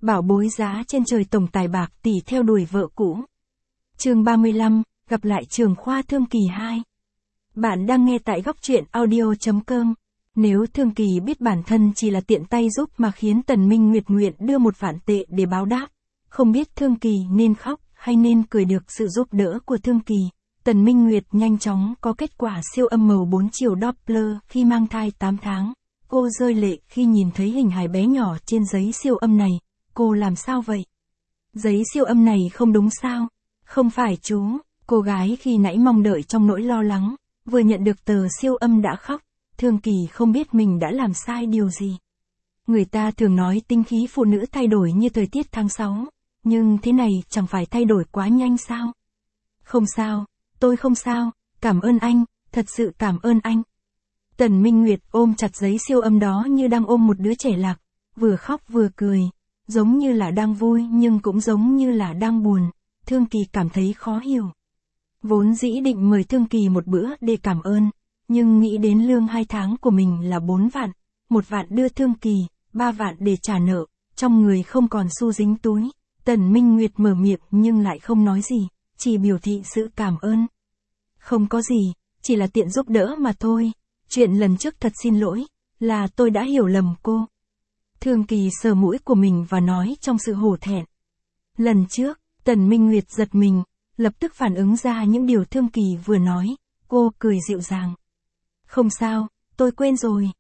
bảo bối giá trên trời tổng tài bạc tỷ theo đuổi vợ cũ. Chương 35, gặp lại trường khoa Thương Kỳ 2. Bạn đang nghe tại góc truyện audio.com. Nếu Thương Kỳ biết bản thân chỉ là tiện tay giúp mà khiến Tần Minh Nguyệt nguyện đưa 1 vạn tệ để báo đáp, không biết Thương Kỳ nên khóc hay nên cười được sự giúp đỡ của Thương Kỳ. Tần Minh Nguyệt nhanh chóng có kết quả siêu âm màu 4 chiều Doppler khi mang thai 8 tháng. Cô rơi lệ khi nhìn thấy hình hài bé nhỏ trên giấy siêu âm này. Cô làm sao vậy? Giấy siêu âm này không đúng sao? Không phải chú. Cô gái khi nãy mong đợi trong nỗi lo lắng, vừa nhận được tờ siêu âm đã khóc. Thương Kỳ không biết mình đã làm sai điều gì. Người ta thường nói tinh khí phụ nữ thay đổi như thời tiết tháng 6. Nhưng thế này chẳng phải thay đổi quá nhanh sao? Không sao, tôi không sao, cảm ơn anh, thật sự cảm ơn anh. Tần Minh Nguyệt ôm chặt giấy siêu âm đó như đang ôm một đứa trẻ lạc, vừa khóc vừa cười, giống như là đang vui nhưng cũng giống như là đang buồn. Thương Kỳ cảm thấy khó hiểu. Vốn dĩ định mời Thương Kỳ một bữa để cảm ơn, nhưng nghĩ đến lương 2 tháng của mình là 4 vạn, 1 vạn đưa Thương Kỳ, 3 vạn để trả nợ, trong người không còn xu dính túi. Tần Minh Nguyệt mở miệng nhưng lại không nói gì, chỉ biểu thị sự cảm ơn. Không có gì, chỉ là tiện giúp đỡ mà thôi. Chuyện lần trước thật xin lỗi, là tôi đã hiểu lầm cô. Thương Kỳ sờ mũi của mình và nói trong sự hổ thẹn. Lần trước, Tần Minh Nguyệt giật mình, lập tức phản ứng ra những điều Thương Kỳ vừa nói. Cô cười dịu dàng. Không sao, tôi quên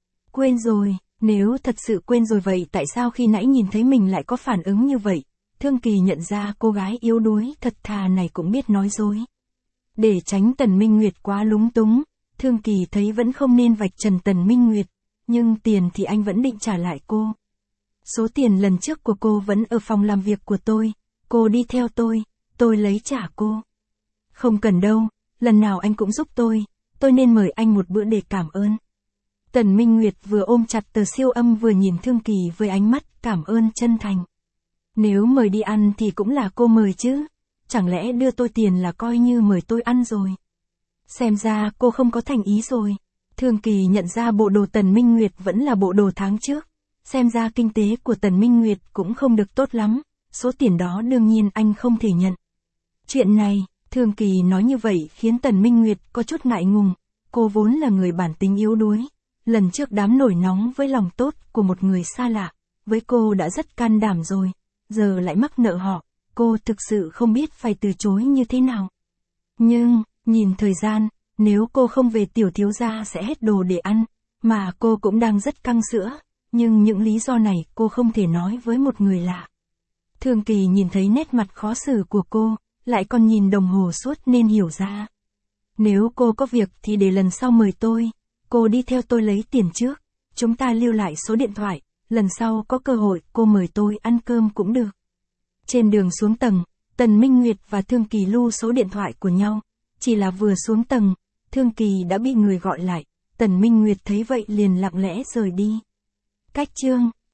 rồi, nếu thật sự quên rồi vậy tại sao khi nãy nhìn thấy mình lại có phản ứng như vậy? Thương Kỳ nhận ra cô gái yếu đuối thật thà này cũng biết nói dối. Để tránh Tần Minh Nguyệt quá lúng túng, Thương Kỳ thấy vẫn không nên vạch trần Tần Minh Nguyệt, nhưng tiền thì anh vẫn định trả lại cô. Số tiền lần trước của cô vẫn ở phòng làm việc của tôi, cô đi theo tôi lấy trả cô. Không cần đâu, lần nào anh cũng giúp tôi nên mời anh một bữa để cảm ơn. Tần Minh Nguyệt vừa ôm chặt tờ siêu âm vừa nhìn Thương Kỳ với ánh mắt cảm ơn chân thành. Nếu mời đi ăn thì cũng là cô mời chứ, chẳng lẽ đưa tôi tiền là coi như mời tôi ăn rồi. Xem ra cô không có thành ý rồi. Thương Kỳ nhận ra bộ đồ Tần Minh Nguyệt vẫn là bộ đồ tháng trước. Xem ra kinh tế của Tần Minh Nguyệt cũng không được tốt lắm, số tiền đó đương nhiên anh không thể nhận. Chuyện này, Thương Kỳ nói như vậy khiến Tần Minh Nguyệt có chút ngại ngùng. Cô vốn là người bản tính yếu đuối. Lần trước đám nổi nóng với lòng tốt của một người xa lạ, với cô đã rất can đảm rồi. Giờ lại mắc nợ họ, cô thực sự không biết phải từ chối như thế nào. Nhưng, nhìn thời gian, nếu cô không về tiểu thiếu gia sẽ hết đồ để ăn, mà cô cũng đang rất căng sữa, nhưng những lý do này cô không thể nói với một người lạ. Thương Kỳ nhìn thấy nét mặt khó xử của cô, lại còn nhìn đồng hồ suốt nên hiểu ra. Nếu cô có việc thì để lần sau mời tôi, cô đi theo tôi lấy tiền trước, chúng ta lưu lại số điện thoại, lần sau có cơ hội cô mời tôi ăn cơm cũng được. Trên đường xuống tầng, Tần Minh Nguyệt và Thương Kỳ lưu số điện thoại của nhau, chỉ là vừa xuống tầng, Thương Kỳ đã bị người gọi lại, Tần Minh Nguyệt thấy vậy liền lặng lẽ rời đi. Cách chương